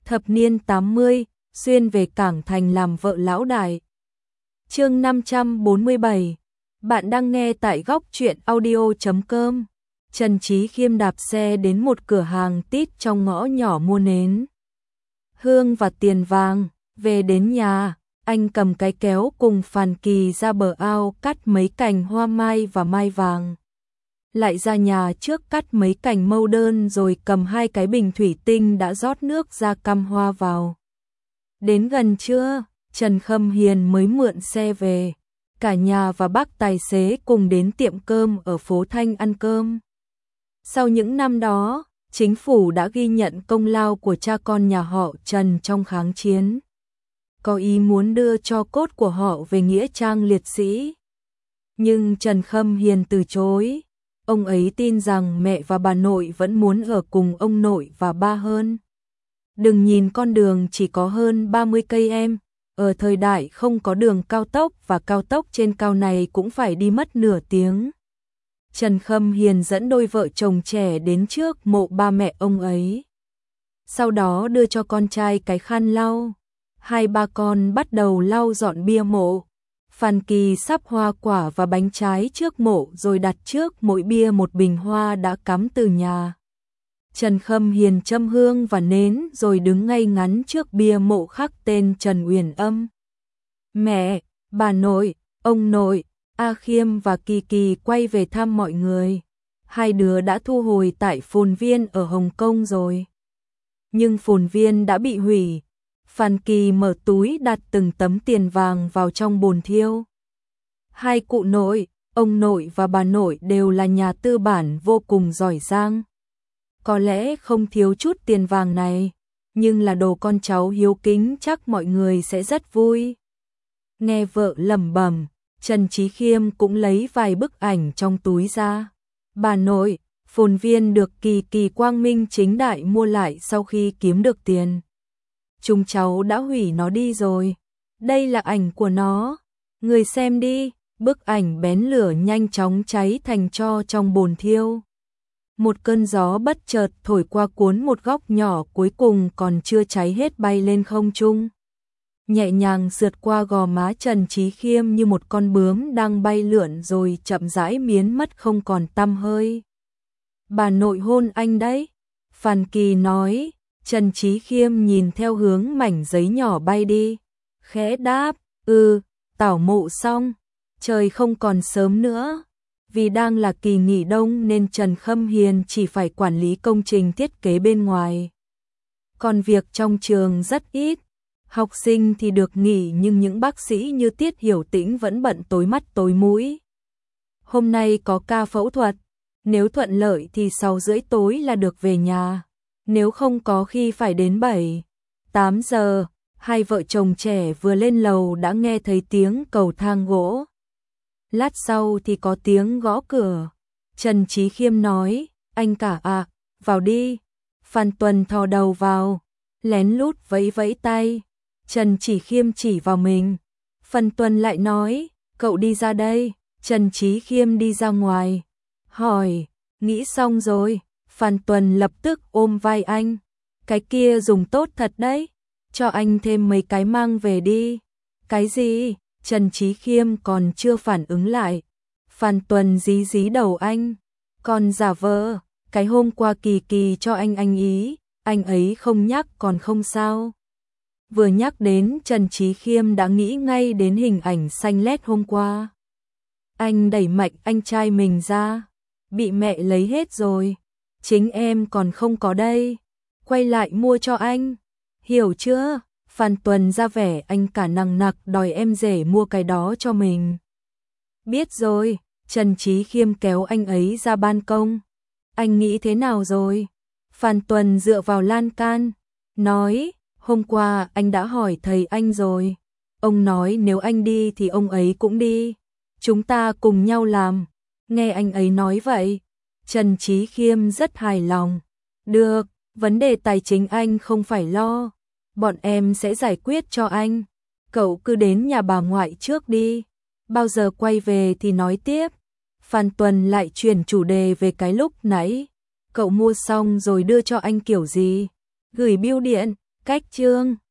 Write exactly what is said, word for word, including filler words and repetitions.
thập niên tám mươi, xuyên về Cảng Thành làm vợ lão đại. Chương năm trăm bốn mươi bảy. Bạn đang nghe tại góc truyện audio chấm com. Trần Chí Khiêm đạp xe đến một cửa hàng tít trong ngõ nhỏ mua nến, hương và tiền vàng. Về đến nhà, anh cầm cái kéo cùng Phàn Kỳ ra bờ ao cắt mấy cành hoa mai và mai vàng. Lại ra nhà trước cắt mấy cành mâu đơn rồi cầm hai cái bình thủy tinh đã rót nước ra căm hoa vào. Đến gần trưa, Trần Khâm Hiền mới mượn xe về. Cả nhà và bác tài xế cùng đến tiệm cơm ở phố Thanh ăn cơm. Sau những năm đó, chính phủ đã ghi nhận công lao của cha con nhà họ Trần trong kháng chiến, có ý muốn đưa tro cốt của họ về nghĩa trang liệt sĩ. Nhưng Trần Khâm Hiền từ chối. Ông ấy tin rằng mẹ và bà nội vẫn muốn ở cùng ông nội và ba hơn. Đừng nhìn con đường chỉ có hơn ba mươi cây em, ở thời đại không có đường cao tốc và cao tốc trên cao này cũng phải đi mất nửa tiếng. Trần Khâm Hiền dẫn đôi vợ chồng trẻ đến trước mộ ba mẹ ông ấy. Sau đó đưa cho con trai cái khăn lau. Hai ba con bắt đầu lau dọn bia mộ. Phàn Kỳ sắp hoa quả và bánh trái trước mộ rồi đặt trước mỗi bia một bình hoa đã cắm từ nhà. Trần Khâm Hiền châm hương và nến rồi đứng ngay ngắn trước bia mộ khắc tên Trần Uyển Âm. Mẹ, bà nội, ông nội, A Khiêm và Kỳ Kỳ quay về thăm mọi người. Hai đứa đã thu hồi tại phồn viên ở Hồng Kông rồi. Nhưng phồn viên đã bị hủy. Phàn Kỳ mở túi đặt từng tấm tiền vàng vào trong bồn thiêu. Hai cụ nội, ông nội và bà nội đều là nhà tư bản vô cùng giỏi giang. Có lẽ không thiếu chút tiền vàng này, nhưng là đồ con cháu hiếu kính chắc mọi người sẽ rất vui. Nghe vợ lẩm bẩm, Trần Chí Khiêm cũng lấy vài bức ảnh trong túi ra. Bà nội, phồn viên được Kỳ Kỳ quang minh chính đại mua lại sau khi kiếm được tiền. Chúng cháu đã hủy nó đi rồi. Đây là ảnh của nó. Người xem đi, bức ảnh bén lửa nhanh chóng cháy thành tro trong bồn thiêu. Một cơn gió bất chợt thổi qua cuốn một góc nhỏ cuối cùng còn chưa cháy hết bay lên không trung. Nhẹ nhàng sượt qua gò má Trần Chí Khiêm như một con bướm đang bay lượn rồi chậm rãi biến mất không còn tăm hơi. Bà nội hôn anh đấy, Phàn Kỳ nói. Trần Chí Khiêm nhìn theo hướng mảnh giấy nhỏ bay đi, khẽ đáp, ừ, tảo mộ xong, trời không còn sớm nữa. Vì đang là kỳ nghỉ đông nên Trần Khâm Hiền chỉ phải quản lý công trình thiết kế bên ngoài. Còn việc trong trường rất ít, học sinh thì được nghỉ nhưng những bác sĩ như Tiết Hiểu Tĩnh vẫn bận tối mắt tối mũi. Hôm nay có ca phẫu thuật, nếu thuận lợi thì sáu rưỡi tối là được về nhà. Nếu không có khi phải đến bảy, tám giờ, hai vợ chồng trẻ vừa lên lầu đã nghe thấy tiếng cầu thang gỗ. Lát sau thì có tiếng gõ cửa. Trần Chí Khiêm nói, anh cả à, vào đi. Phan Tuần thò đầu vào, lén lút vẫy vẫy tay. Trần Chí Khiêm chỉ vào mình. Phan Tuần lại nói, cậu đi ra đây. Trần Chí Khiêm đi ra ngoài. Hỏi, nghĩ xong rồi. Phan Tuần lập tức ôm vai anh. Cái kia dùng tốt thật đấy. Cho anh thêm mấy cái mang về đi. Cái gì? Trần Chí Khiêm còn chưa phản ứng lại. Phan Tuần dí dí đầu anh. Còn giả vờ, cái hôm qua Kỳ Kỳ cho anh anh ý, anh ấy không nhắc còn không sao. Vừa nhắc đến Trần Chí Khiêm đã nghĩ ngay đến hình ảnh xanh lét hôm qua. Anh đẩy mạnh anh trai mình ra. Bị mẹ lấy hết rồi. Chính em còn không có đây. Quay lại mua cho anh. Hiểu chưa? Phan Tuần ra vẻ anh cả nằng nặc đòi em rể mua cái đó cho mình. Biết rồi. Trần Chí Khiêm kéo anh ấy ra ban công. Anh nghĩ thế nào rồi? Phan Tuần dựa vào lan can. Nói, hôm qua anh đã hỏi thầy anh rồi. Ông nói nếu anh đi thì ông ấy cũng đi. Chúng ta cùng nhau làm. Nghe anh ấy nói vậy. Trần Chí Khiêm rất hài lòng. Được, vấn đề tài chính anh không phải lo. Bọn em sẽ giải quyết cho anh. Cậu cứ đến nhà bà ngoại trước đi. Bao giờ quay về thì nói tiếp. Phan Tuần lại chuyển chủ đề về cái lúc nãy. Cậu mua xong rồi đưa cho anh kiểu gì? Gửi bưu điện. Cách chương